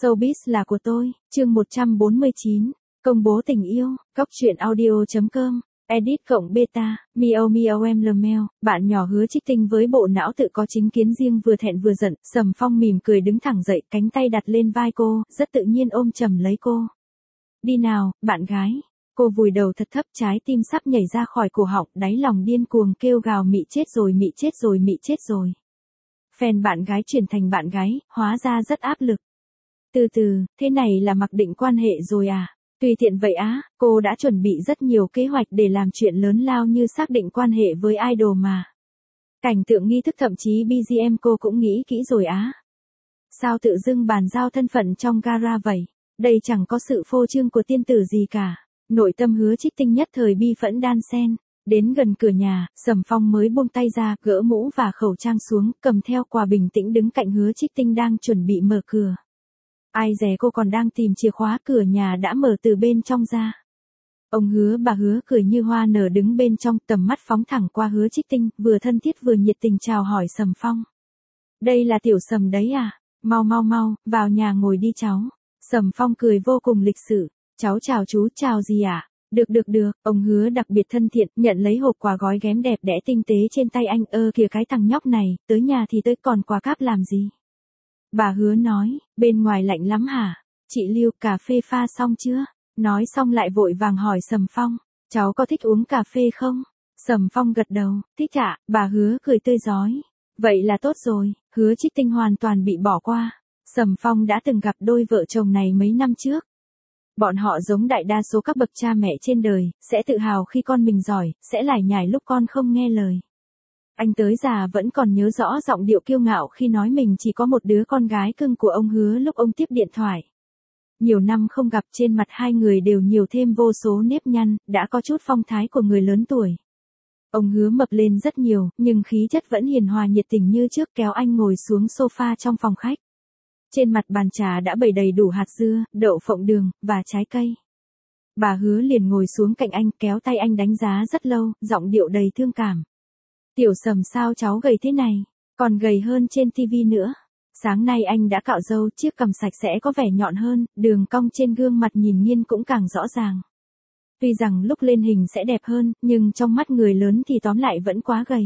Showbiz là của tôi, chương 149, công bố tình yêu, Cóc truyện audio.com, edit cộng beta, miao miao em lmel, bạn nhỏ Hứa Trích Tinh với bộ não tự có chính kiến riêng vừa thẹn vừa giận, Sầm Phong mỉm cười đứng thẳng dậy, cánh tay đặt lên vai cô, rất tự nhiên ôm chầm lấy cô. Đi nào, bạn gái. Cô vùi đầu thật thấp, trái tim sắp nhảy ra khỏi cổ họng, đáy lòng điên cuồng kêu gào mị chết rồi, mị chết rồi, mị chết rồi. Fan bạn gái chuyển thành bạn gái, hóa ra rất áp lực. Từ từ, thế này là mặc định quan hệ rồi à? Tùy tiện vậy á, cô đã chuẩn bị rất nhiều kế hoạch để làm chuyện lớn lao như xác định quan hệ với idol mà. Cảnh tượng nghi thức thậm chí BGM cô cũng nghĩ kỹ rồi á. Sao tự dưng bàn giao thân phận trong gara vậy? Đây chẳng có sự phô trương của tiên tử gì cả. Nội tâm Hứa Trích Tinh nhất thời bi phẫn đan xen. Đến gần cửa nhà, Sầm Phong mới buông tay ra, gỡ mũ và khẩu trang xuống, cầm theo quà bình tĩnh đứng cạnh Hứa Trích Tinh đang chuẩn bị mở cửa. Ai dè cô còn đang tìm chìa khóa, cửa nhà đã mở từ bên trong ra. Ông Hứa bà Hứa cười như hoa nở đứng bên trong, tầm mắt phóng thẳng qua Hứa Trích Tinh, vừa thân thiết vừa nhiệt tình chào hỏi Sầm Phong. Đây là tiểu Sầm đấy à? Mau mau mau, vào nhà ngồi đi cháu. Sầm Phong cười vô cùng lịch sự. Cháu chào chú, chào gì ạ? Được, ông Hứa đặc biệt thân thiện, nhận lấy hộp quà gói ghém đẹp đẽ tinh tế trên tay anh. Kìa cái thằng nhóc này, tới nhà thì tới còn quà cáp làm gì? Bà Hứa nói, bên ngoài lạnh lắm hả? Chị Lưu, cà phê pha xong chưa? Nói xong lại vội vàng hỏi Sầm Phong, cháu có thích uống cà phê không? Sầm Phong gật đầu, thích ạ, bà Hứa cười tươi rói. Vậy là tốt rồi, Hứa Trích Tinh hoàn toàn bị bỏ qua. Sầm Phong đã từng gặp đôi vợ chồng này mấy năm trước. Bọn họ giống đại đa số các bậc cha mẹ trên đời, sẽ tự hào khi con mình giỏi, sẽ lải nhải lúc con không nghe lời. Anh tới già vẫn còn nhớ rõ giọng điệu kiêu ngạo khi nói mình chỉ có một đứa con gái cưng của ông Hứa lúc ông tiếp điện thoại. Nhiều năm không gặp, trên mặt hai người đều nhiều thêm vô số nếp nhăn, đã có chút phong thái của người lớn tuổi. Ông Hứa mập lên rất nhiều, nhưng khí chất vẫn hiền hòa nhiệt tình như trước, kéo anh ngồi xuống sofa trong phòng khách. Trên mặt bàn trà đã bày đầy đủ hạt dưa, đậu phộng đường, và trái cây. Bà Hứa liền ngồi xuống cạnh anh, kéo tay anh đánh giá rất lâu, giọng điệu đầy thương cảm. Tiểu Sầm, sao cháu gầy thế này? Còn gầy hơn trên tivi nữa. Sáng nay anh đã cạo râu, chiếc cằm sạch sẽ có vẻ nhọn hơn, đường cong trên gương mặt nhìn nghiêng cũng càng rõ ràng. Tuy rằng lúc lên hình sẽ đẹp hơn, nhưng trong mắt người lớn thì tóm lại vẫn quá gầy.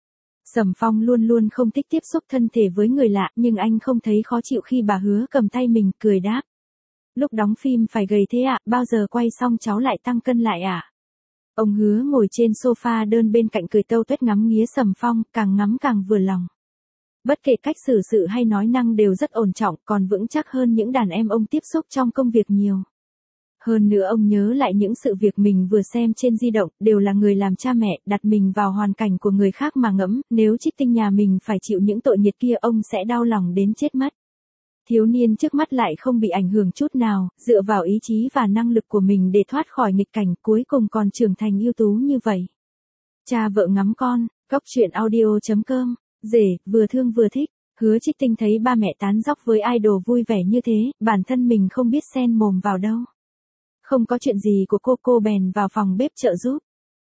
Sầm Phong luôn luôn không thích tiếp xúc thân thể với người lạ, nhưng anh không thấy khó chịu khi bà Hứa cầm tay mình, cười đáp. Lúc đóng phim phải gầy thế ạ, bao giờ quay xong cháu lại tăng cân lại ạ? Ông Hứa ngồi trên sofa đơn bên cạnh cười tâu tuét ngắm nghía Sầm Phong, càng ngắm càng vừa lòng. Bất kể cách xử sự hay nói năng đều rất ổn trọng, còn vững chắc hơn những đàn em ông tiếp xúc trong công việc nhiều. Hơn nữa ông nhớ lại những sự việc mình vừa xem trên di động, đều là người làm cha mẹ, đặt mình vào hoàn cảnh của người khác mà ngẫm, nếu Trích Tinh nhà mình phải chịu những tội nghiệp kia ông sẽ đau lòng đến chết mất. Thiếu niên trước mắt lại không bị ảnh hưởng chút nào, dựa vào ý chí và năng lực của mình để thoát khỏi nghịch cảnh, cuối cùng còn trưởng thành ưu tú như vậy. Cha vợ ngắm con, Cóc truyện audio.com, rể, vừa thương vừa thích. Hứa Trích Tinh thấy ba mẹ tán dóc với idol vui vẻ như thế, bản thân mình không biết xen mồm vào đâu. Không có chuyện gì của cô bèn vào phòng bếp trợ giúp.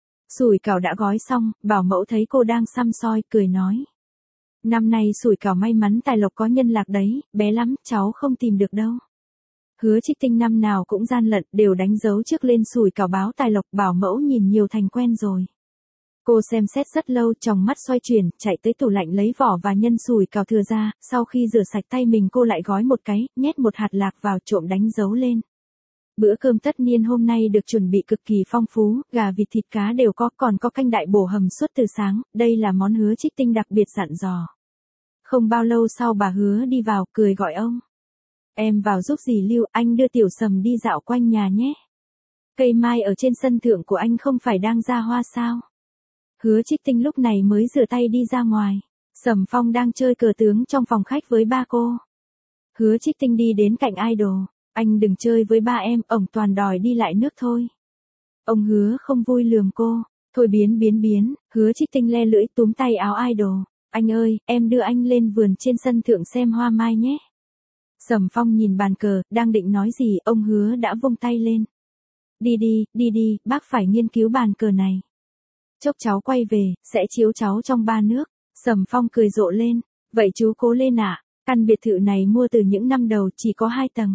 Sủi cảo đã gói xong, bảo mẫu thấy cô đang săm soi, cười nói. Năm nay sủi cảo may mắn tài lộc có nhân lạc đấy, bé lắm, cháu không tìm được đâu. Hứa Trích Tinh năm nào cũng gian lận, đều đánh dấu trước lên sủi cảo báo tài lộc, bảo mẫu nhìn nhiều thành quen rồi. Cô xem xét rất lâu, tròng mắt xoay chuyển, chạy tới tủ lạnh lấy vỏ và nhân sủi cảo thừa ra, sau khi rửa sạch tay mình cô lại gói một cái, nhét một hạt lạc vào, trộm đánh dấu lên. Bữa cơm tất niên hôm nay được chuẩn bị cực kỳ phong phú, gà vịt thịt cá đều có, còn có canh đại bổ hầm suốt từ sáng, đây là món Hứa Trích Tinh đặc biệt dặn dò. Không bao lâu sau bà Hứa đi vào, cười gọi ông. Em vào giúp dì Lưu, anh đưa tiểu Sầm đi dạo quanh nhà nhé. Cây mai ở trên sân thượng của anh không phải đang ra hoa sao? Hứa Trích Tinh lúc này mới rửa tay đi ra ngoài. Sầm Phong đang chơi cờ tướng trong phòng khách với ba cô. Hứa Trích Tinh đi đến cạnh idol. Anh đừng chơi với ba em, ổng toàn đòi đi lại nước thôi. Ông Hứa không vui lườm cô. Thôi biến, Hứa Trích Tinh le lưỡi túm tay áo idol. Anh ơi, em đưa anh lên vườn trên sân thượng xem hoa mai nhé. Sầm Phong nhìn bàn cờ, đang định nói gì, ông Hứa đã vung tay lên. Đi, bác phải nghiên cứu bàn cờ này. Chốc cháu quay về, sẽ chiếu cháu trong ba nước. Sầm Phong cười rộ lên. Vậy chú cố lên ạ. Căn biệt thự này mua từ những năm đầu chỉ có 2 tầng.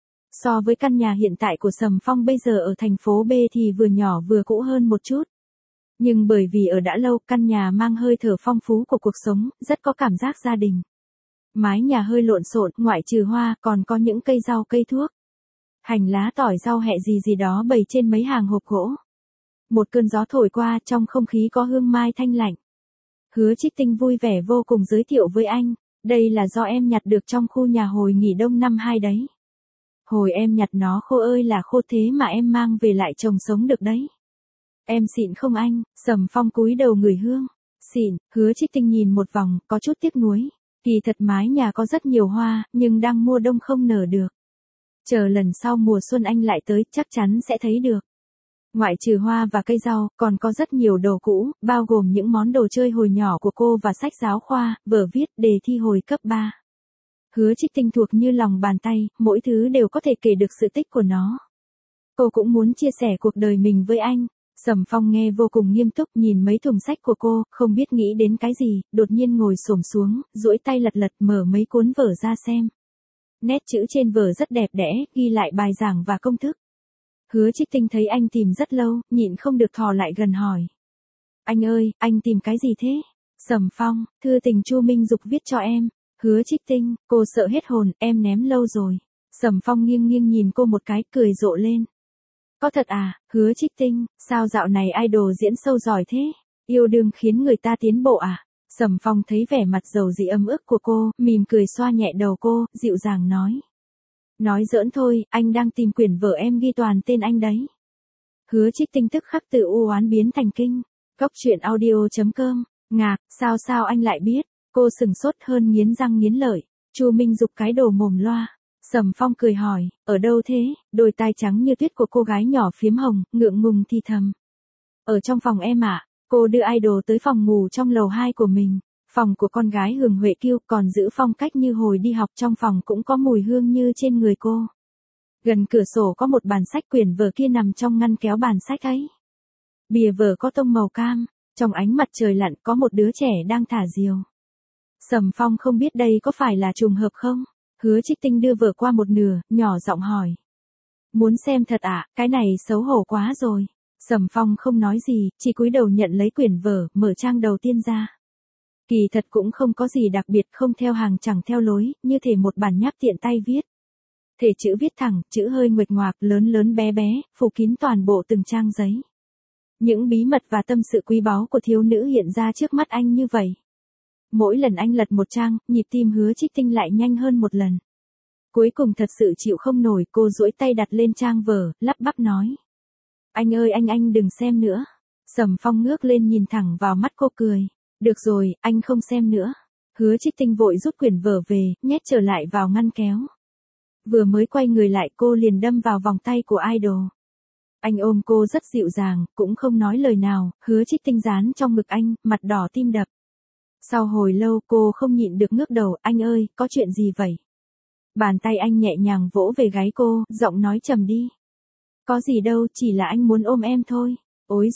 So với căn nhà hiện tại của Sầm Phong bây giờ ở thành phố B thì vừa nhỏ vừa cũ hơn một chút. Nhưng bởi vì ở đã lâu, căn nhà mang hơi thở phong phú của cuộc sống, rất có cảm giác gia đình. Mái nhà hơi lộn xộn, ngoại trừ hoa, còn có những cây rau cây thuốc. Hành lá tỏi rau hẹ gì gì đó bày trên mấy hàng hộp gỗ. Một cơn gió thổi qua, trong không khí có hương mai thanh lạnh. Hứa Trích Tinh vui vẻ vô cùng giới thiệu với anh, đây là do em nhặt được trong khu nhà hồi nghỉ đông năm 2 đấy. Hồi em nhặt nó khô ơi là khô thế mà em mang về lại trồng sống được đấy. Em xịn không anh? Sầm Phong cúi đầu ngửi hương. Xịn. Hứa Trích Tinh nhìn một vòng, có chút tiếc nuối. Kỳ thật mái nhà có rất nhiều hoa, nhưng đang mùa đông không nở được. Chờ lần sau mùa xuân anh lại tới, chắc chắn sẽ thấy được. Ngoại trừ hoa và cây rau, còn có rất nhiều đồ cũ, bao gồm những món đồ chơi hồi nhỏ của cô và sách giáo khoa, vở viết, đề thi hồi cấp 3. Hứa Trích Tinh thuộc như lòng bàn tay, mỗi thứ đều có thể kể được sự tích của nó. Cô cũng muốn chia sẻ cuộc đời mình với anh. Sầm Phong nghe vô cùng nghiêm túc nhìn mấy thùng sách của cô, không biết nghĩ đến cái gì, đột nhiên ngồi xổm xuống, duỗi tay lật lật mở mấy cuốn vở ra xem. Nét chữ trên vở rất đẹp đẽ, ghi lại bài giảng và công thức. Hứa Trích Tinh thấy anh tìm rất lâu, nhịn không được thò lại gần hỏi. Anh ơi, anh tìm cái gì thế? Sầm Phong, thư tình Chu Minh Dục viết cho em. Hứa Trích Tinh, cô sợ hết hồn, em ném lâu rồi. Sầm Phong nghiêng nghiêng nhìn cô một cái, cười rộ lên. Có thật à? Hứa Trích Tinh, sao dạo này idol diễn sâu giỏi thế? Yêu đương khiến người ta tiến bộ à? Sầm Phong thấy vẻ mặt dầu dĩ ấm ức của cô, mỉm cười xoa nhẹ đầu cô, dịu dàng nói. Nói giỡn thôi, anh đang tìm quyển vở em ghi toàn tên anh đấy. Hứa Trích Tinh tức khắc từ u oán biến thành kinh. Cốc truyện audio.com. Ngạc, sao anh lại biết? Cô sừng sốt hơn nghiến răng nghiến lợi. Chu Minh Dục cái đồ mồm loa. Sầm Phong cười hỏi, ở đâu thế? Đôi tai trắng như tuyết của cô gái nhỏ phím hồng, ngượng ngùng thì thầm. Ở trong phòng em ạ. Cô đưa idol tới phòng ngủ trong lầu 2 của mình. Phòng của con gái Hường Huệ Kiêu còn giữ phong cách như hồi đi học, trong phòng cũng có mùi hương như trên người cô. Gần cửa sổ có một bàn sách, quyển vở kia nằm trong ngăn kéo bàn sách ấy. Bìa vở có tông màu cam, trong ánh mặt trời lặn có một đứa trẻ đang thả diều. Sầm Phong không biết đây có phải là trùng hợp không? Hứa Trích Tinh đưa vở qua một nửa, nhỏ giọng hỏi. Muốn xem thật ạ, cái này xấu hổ quá rồi. Sầm Phong không nói gì, chỉ cúi đầu nhận lấy quyển vở, mở trang đầu tiên ra. Kỳ thật cũng không có gì đặc biệt, không theo hàng chẳng theo lối, như thể một bản nháp tiện tay viết. Thể chữ viết thẳng, chữ hơi nguệch ngoạc, lớn lớn bé bé, phủ kín toàn bộ từng trang giấy. Những bí mật và tâm sự quý báu của thiếu nữ hiện ra trước mắt anh như vậy. Mỗi lần anh lật một trang, nhịp tim Hứa Trích Tinh lại nhanh hơn một lần. Cuối cùng thật sự chịu không nổi, cô duỗi tay đặt lên trang vở, lắp bắp nói. Anh ơi anh đừng xem nữa. Sầm Phong ngước lên nhìn thẳng vào mắt cô cười. Được rồi, anh không xem nữa. Hứa Trích Tinh vội rút quyển vở về, nhét trở lại vào ngăn kéo. Vừa mới quay người lại cô liền đâm vào vòng tay của idol. Anh ôm cô rất dịu dàng, cũng không nói lời nào, Hứa Trích Tinh dán trong ngực anh, mặt đỏ tim đập. Sau hồi lâu cô không nhịn được ngước đầu, anh ơi, có chuyện gì vậy? Bàn tay anh nhẹ nhàng vỗ về gáy cô, giọng nói trầm đi. Có gì đâu, chỉ là anh muốn ôm em thôi. Ôi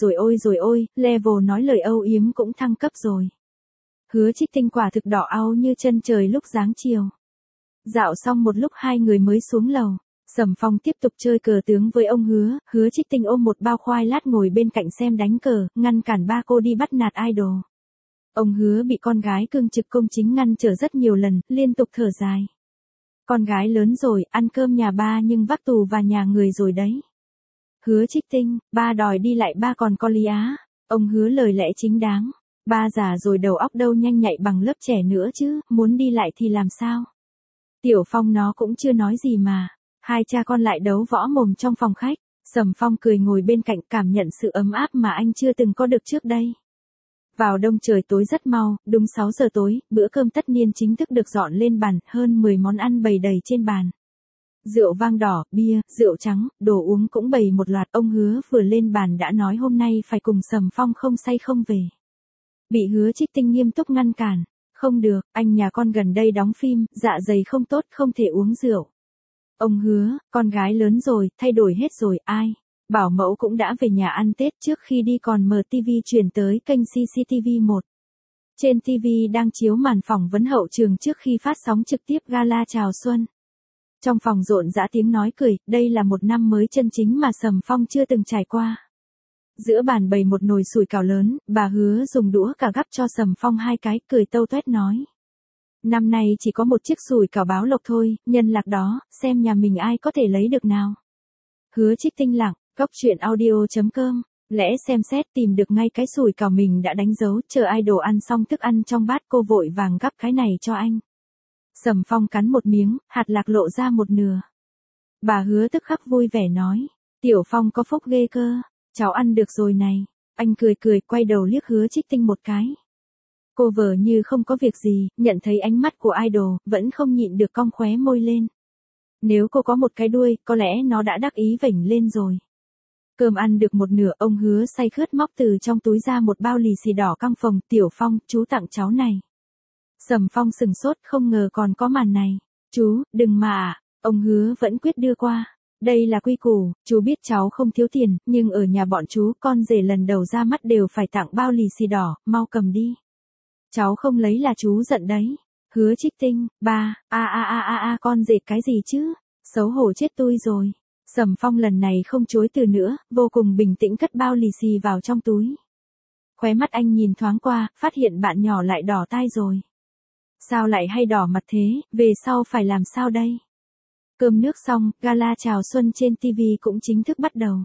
rồi, level nói lời âu yếm cũng thăng cấp rồi. Hứa Trích Tinh quả thực đỏ au như chân trời lúc giáng chiều. Dạo xong một lúc hai người mới xuống lầu. Sầm Phong tiếp tục chơi cờ tướng với ông Hứa, Hứa Trích Tinh ôm một bao khoai lát ngồi bên cạnh xem đánh cờ, ngăn cản ba cô đi bắt nạt idol. Ông Hứa bị con gái cương trực công chính ngăn trở rất nhiều lần, liên tục thở dài. Con gái lớn rồi, ăn cơm nhà ba nhưng vác tù vào nhà người rồi đấy. Hứa Trích Tinh, ba đòi đi lại ba còn có lý á. Ông Hứa lời lẽ chính đáng. Ba già rồi đầu óc đâu nhanh nhạy bằng lớp trẻ nữa chứ, muốn đi lại thì làm sao? Tiểu Phong nó cũng chưa nói gì mà. Hai cha con lại đấu võ mồm trong phòng khách. Sầm Phong cười ngồi bên cạnh cảm nhận sự ấm áp mà anh chưa từng có được trước đây. Vào đông trời tối rất mau, đúng 6 giờ tối, bữa cơm tất niên chính thức được dọn lên bàn, hơn 10 món ăn bày đầy trên bàn. Rượu vang đỏ, bia, rượu trắng, đồ uống cũng bày một loạt. Ông Hứa vừa lên bàn đã nói hôm nay phải cùng Sầm Phong không say không về. Bị Hứa Trích Tinh nghiêm túc ngăn cản. Không được, anh nhà con gần đây đóng phim, dạ dày không tốt, không thể uống rượu. Ông Hứa, con gái lớn rồi, thay đổi hết rồi, ai? Bảo mẫu cũng đã về nhà ăn Tết, trước khi đi còn mở TV chuyển tới kênh CCTV1. Trên TV đang chiếu màn phỏng vấn hậu trường trước khi phát sóng trực tiếp gala chào xuân. Trong phòng rộn rã tiếng nói cười, đây là một năm mới chân chính mà Sầm Phong chưa từng trải qua. Giữa bàn bày một nồi sủi cảo lớn, bà Hứa dùng đũa cả gắp cho Sầm Phong 2 cái, cười tâu tuét nói. Năm nay chỉ có một chiếc sủi cảo báo lộc thôi, nhân lạc đó, xem nhà mình ai có thể lấy được nào. Hứa Trích Tinh lặng, góc chuyện audio.com, lẽ xem xét tìm được ngay cái sủi cảo mình đã đánh dấu, chờ idol ăn xong thức ăn trong bát cô vội vàng gắp cái này cho anh. Sầm Phong cắn một miếng, hạt lạc lộ ra một nửa. Bà Hứa tức khắc vui vẻ nói, Tiểu Phong có phúc ghê cơ, cháu ăn được rồi này. Anh cười cười quay đầu liếc Hứa Trích Tinh một cái. Cô vờ như không có việc gì, nhận thấy ánh mắt của idol, vẫn không nhịn được cong khóe môi lên. Nếu cô có một cái đuôi, có lẽ nó đã đắc ý vểnh lên rồi. Cơm ăn được một nửa, ông Hứa say khướt móc từ trong túi ra một bao lì xì đỏ căng phồng, Tiểu Phong, chú tặng cháu này. Sầm Phong sừng sốt không ngờ còn có màn này. Chú, đừng mà. Ông Hứa vẫn quyết đưa qua. Đây là quy củ, chú biết cháu không thiếu tiền, nhưng ở nhà bọn chú con rể lần đầu ra mắt đều phải tặng bao lì xì đỏ, mau cầm đi. Cháu không lấy là chú giận đấy. Hứa Trích Tinh, ba, con rể cái gì chứ? Xấu hổ chết tôi rồi. Sầm Phong lần này không chối từ nữa, vô cùng bình tĩnh cất bao lì xì vào trong túi. Khóe mắt anh nhìn thoáng qua, phát hiện bạn nhỏ lại đỏ tai rồi. Sao lại hay đỏ mặt thế, về sau phải làm sao đây? Cơm nước xong, gala chào xuân trên TV cũng chính thức bắt đầu.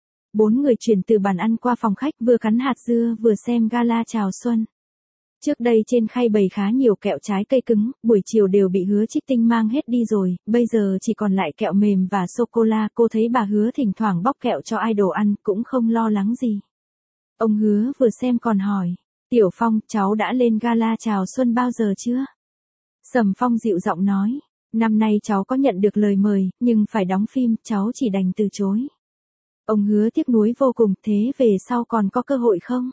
4 người chuyển từ bàn ăn qua phòng khách vừa cắn hạt dưa vừa xem gala chào xuân. Trước đây trên khay bày khá nhiều kẹo trái cây cứng, buổi chiều đều bị Hứa Trích Tinh mang hết đi rồi, bây giờ chỉ còn lại kẹo mềm và sô-cô-la. Cô thấy bà Hứa thỉnh thoảng bóc kẹo cho idol ăn, cũng không lo lắng gì. Ông Hứa vừa xem còn hỏi, Tiểu Phong, cháu đã lên gala chào xuân bao giờ chưa? Sầm Phong dịu giọng nói, năm nay cháu có nhận được lời mời, nhưng phải đóng phim, cháu chỉ đành từ chối. Ông Hứa tiếc nuối vô cùng, thế về sau còn có cơ hội không?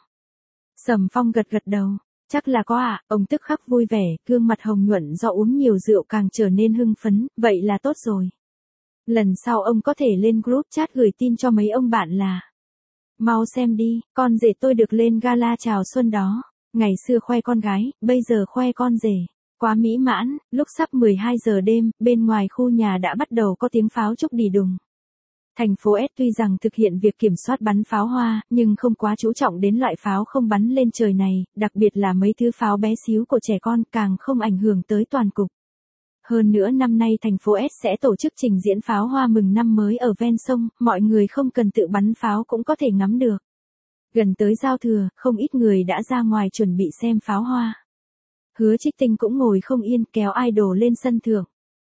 Sầm Phong gật gật đầu. Chắc là có ạ, ông tức khắc vui vẻ, gương mặt hồng nhuận do uống nhiều rượu càng trở nên hưng phấn, vậy là tốt rồi. Lần sau ông có thể lên group chat gửi tin cho mấy ông bạn là. Mau xem đi, con rể tôi được lên gala chào xuân đó. Ngày xưa khoe con gái, bây giờ khoe con rể. Quá mỹ mãn, lúc sắp 12 giờ đêm, bên ngoài khu nhà đã bắt đầu có tiếng pháo trúc đì đùng. Thành phố S tuy rằng thực hiện việc kiểm soát bắn pháo hoa, nhưng không quá chú trọng đến loại pháo không bắn lên trời này, đặc biệt là mấy thứ pháo bé xíu của trẻ con, càng không ảnh hưởng tới toàn cục. Hơn nữa năm nay thành phố S sẽ tổ chức trình diễn pháo hoa mừng năm mới ở ven sông, mọi người không cần tự bắn pháo cũng có thể ngắm được. Gần tới giao thừa, không ít người đã ra ngoài chuẩn bị xem pháo hoa. Hứa Trích Tinh cũng ngồi không yên kéo idol lên sân thượng.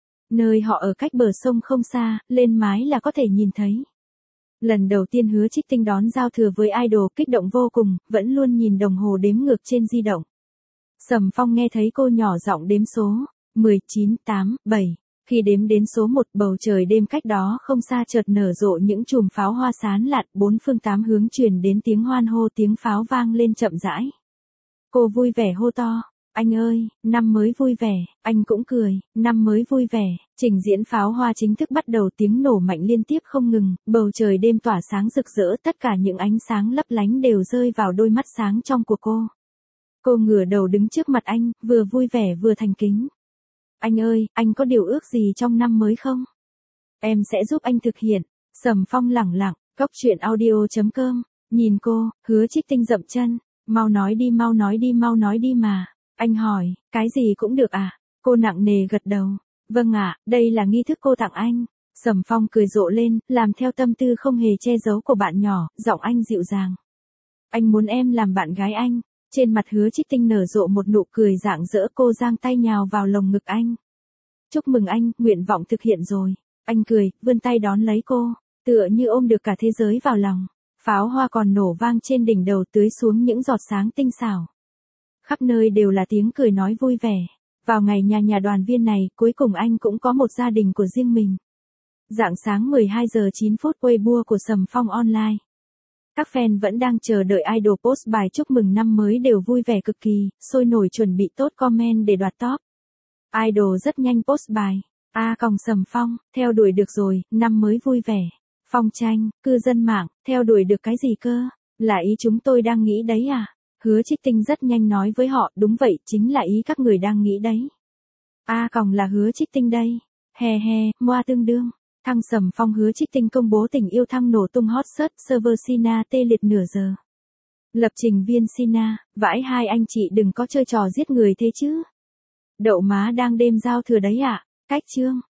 Nơi họ ở cách bờ sông không xa, lên mái là có thể nhìn thấy. Lần đầu tiên Hứa Trích Tinh đón giao thừa với idol kích động vô cùng, vẫn luôn nhìn đồng hồ đếm ngược trên di động. Sầm Phong nghe thấy cô nhỏ giọng đếm số, 10, 9, 8, 7. Khi đếm đến số 1 bầu trời đêm cách đó không xa chợt nở rộ những chùm pháo hoa sán lạn, 4 phương 8 hướng truyền đến tiếng hoan hô, tiếng pháo vang lên chậm rãi. Cô vui vẻ hô to. Anh ơi, năm mới vui vẻ, anh cũng cười, năm mới vui vẻ. Trình diễn pháo hoa chính thức bắt đầu, tiếng nổ mạnh liên tiếp không ngừng, bầu trời đêm tỏa sáng rực rỡ, tất cả những ánh sáng lấp lánh đều rơi vào đôi mắt sáng trong của cô. Cô ngửa đầu đứng trước mặt anh, vừa vui vẻ vừa thành kính. Anh ơi, anh có điều ước gì trong năm mới không? Em sẽ giúp anh thực hiện. Sầm Phong lẳng lặng, góc chuyện audio.com, nhìn cô, Hứa Trích Tinh dậm chân, mau nói đi mà. Anh hỏi, cái gì cũng được à? Cô nặng nề gật đầu. Vâng ạ, đây là nghi thức cô tặng anh. Sầm Phong cười rộ lên, làm theo tâm tư không hề che giấu của bạn nhỏ, giọng anh dịu dàng. Anh muốn em làm bạn gái anh. Trên mặt Hứa Trích Tinh nở rộ một nụ cười rạng rỡ, cô giang tay nhào vào lồng ngực anh. Chúc mừng anh, nguyện vọng thực hiện rồi. Anh cười, vươn tay đón lấy cô, tựa như ôm được cả thế giới vào lòng. Pháo hoa còn nổ vang trên đỉnh đầu, tưới xuống những giọt sáng tinh xảo. Khắp nơi đều là tiếng cười nói vui vẻ. Vào ngày nhà đoàn viên này, cuối cùng anh cũng có một gia đình của riêng mình. Rạng sáng 12 giờ 9 phút Weibo của Sầm Phong online. Các fan vẫn đang chờ đợi idol post bài chúc mừng năm mới đều vui vẻ cực kỳ, sôi nổi chuẩn bị tốt comment để đoạt top. Idol rất nhanh post bài. Sầm Phong, theo đuổi được rồi, năm mới vui vẻ. Phong Tranh, cư dân mạng, theo đuổi được cái gì cơ? Là ý chúng tôi đang nghĩ đấy à? Hứa Trích Tinh rất nhanh nói với họ, đúng vậy, chính là ý các người đang nghĩ đấy. Còng là Hứa Trích Tinh đây. He he, moa tương đương. Thăng Sầm Phong Hứa Trích Tinh công bố tình yêu thăng nổ tung hot search server Sina tê liệt nửa giờ. Lập trình viên Sina, vãi hai anh chị đừng có chơi trò giết người thế chứ. Đậu má đang đêm giao thừa đấy ạ. Cách chương.